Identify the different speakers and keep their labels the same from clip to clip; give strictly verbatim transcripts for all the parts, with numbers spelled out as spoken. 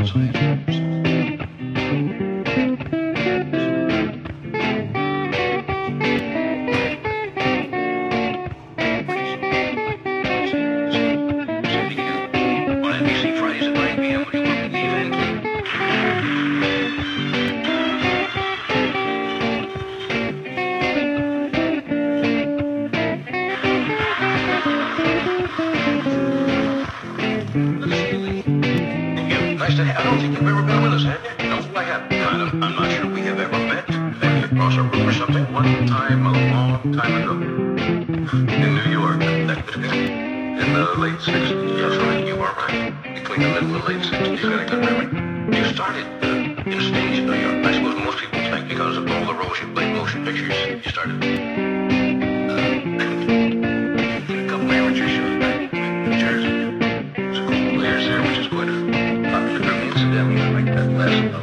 Speaker 1: Nice to have. I don't think you've ever been with us, have you? No, I haven't. Kind of. I'm not sure we have ever met. Maybe across a room or something. One time, a long time ago. In New York. In the late sixties. Yes, right. You are right. Between the middle and late sixties. You got a good memory. You started uh, in stage in New York. I suppose most people think because of all the roles you played motion pictures, you started uh, in a couple amateur shows back in New Jersey. There's a couple layers there, which is quite a popular group. Incidentally, I like that last note.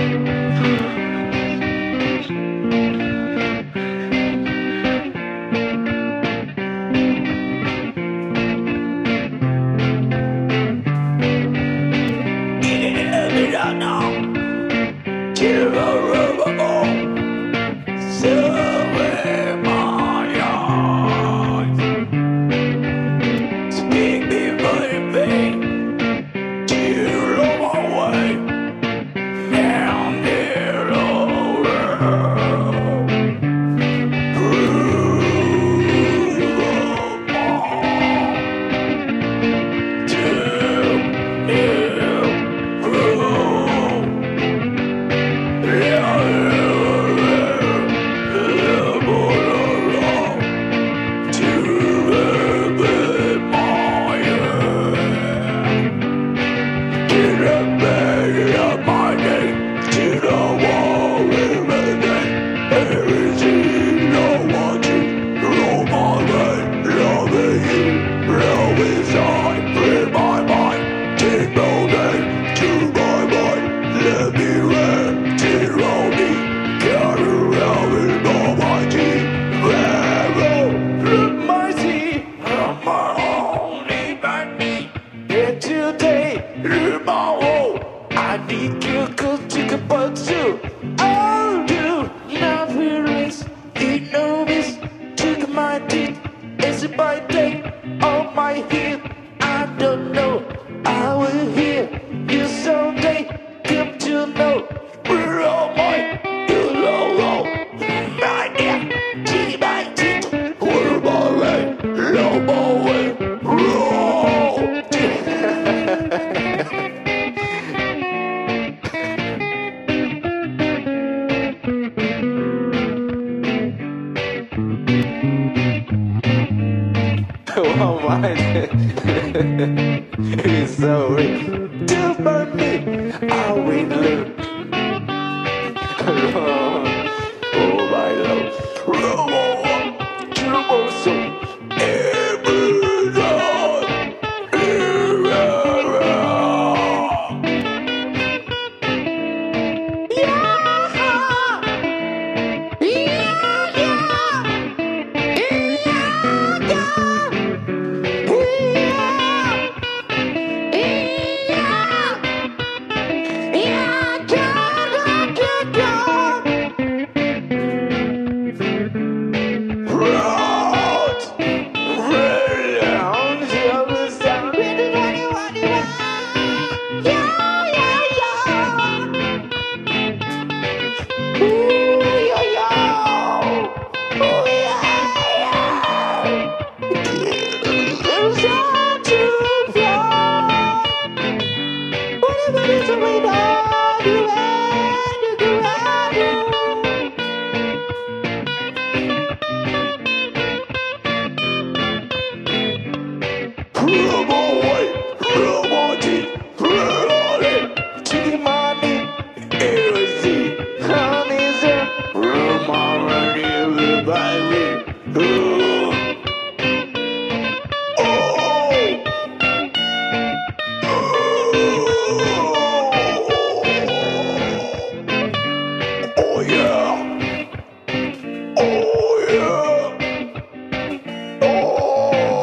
Speaker 2: He's so rich. Do for me, I will live. Oh my love, Robo, Turbo Soul, every night,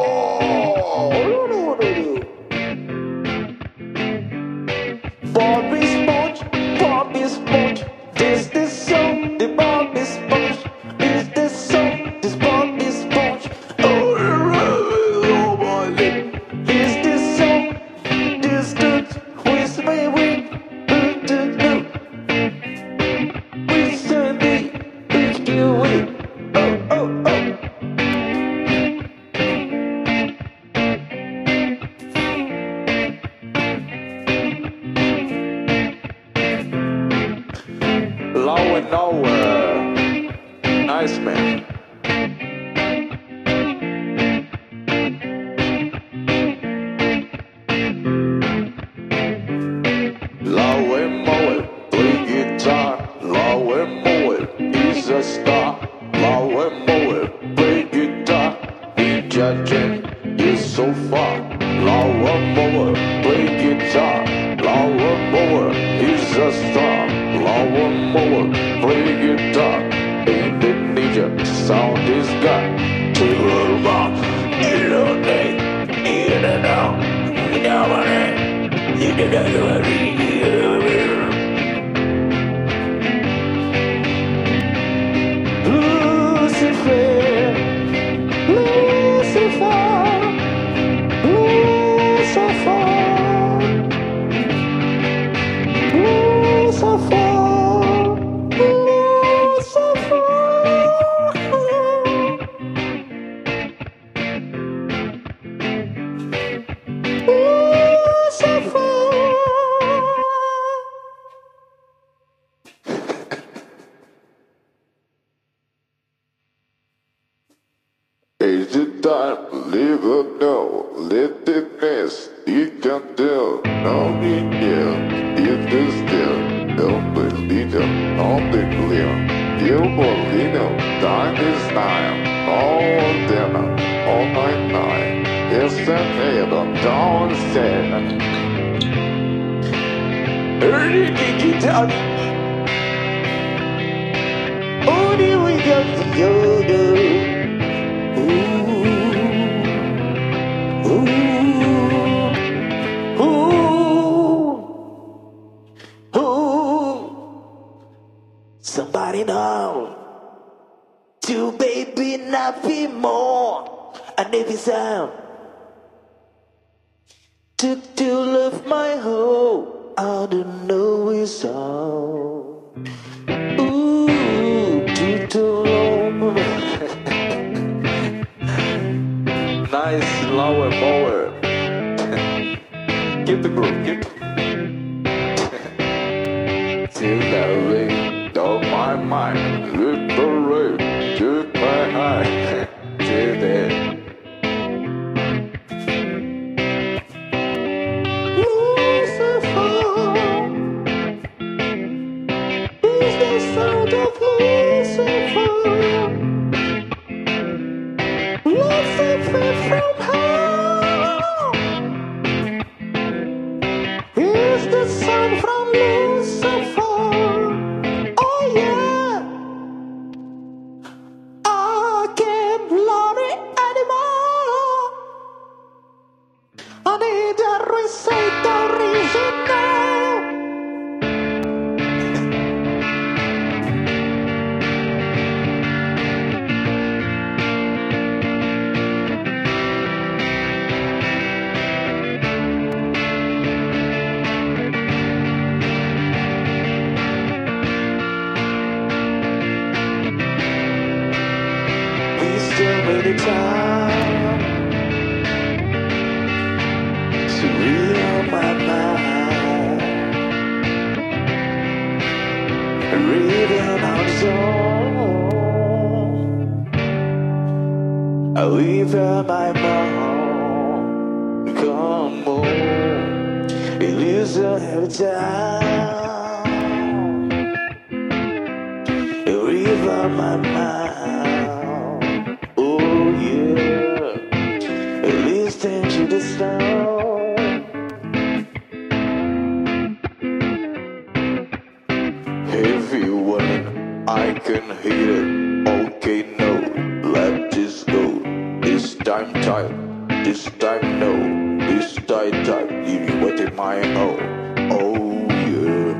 Speaker 2: Bobby. so far. Lower mower, play guitar. Lower mower, he's a star. Lower mower, play guitar. Indonesia, sound is got. Till rock, in the day, in and out, down on it, in the day, Lucifer, Lucifer, Lucifer, Lucifer, Is it time to live or no? Let the mess you can tell. No need here, if the still. Don't believe them, on the clear. You believe them, time is nine. All dinner, all night night. Yes, and heaven, down seven. Early digital. Only we got the yoga. Somebody know to baby not be more and if it's out to to love my whole I don't know it's all ooh to to love nice lower mower keep the groove keep till the ring of my mind liberate to my eye till then Lucifer is the sound of Lucifer Lucifer from hell is the sound from Lucifer. Oh yeah, I can't love it anymore. I need a reset, a reason now. So many times to read my mind, reading on song, I leave in my mind, come on, it is every time, read on my mind. Listen to the sound. If you want it, I can hear it. Okay, no, let this go. This time time, this time no, this time time. You wait in my own. Oh yeah.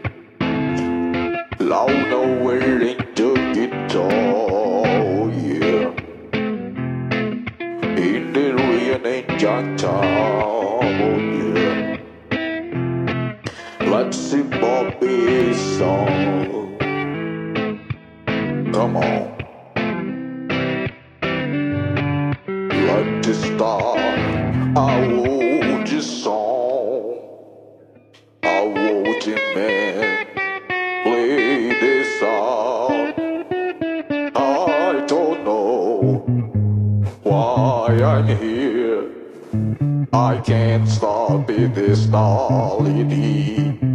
Speaker 2: Loud nowhere into guitar. Yeah. In the rain and Janta, oh yeah. Let's see Bobby's song. Come on. Let the start. I want this song. I want it, man. Play this song. I don't know why I'm here. I can't stop in this reality.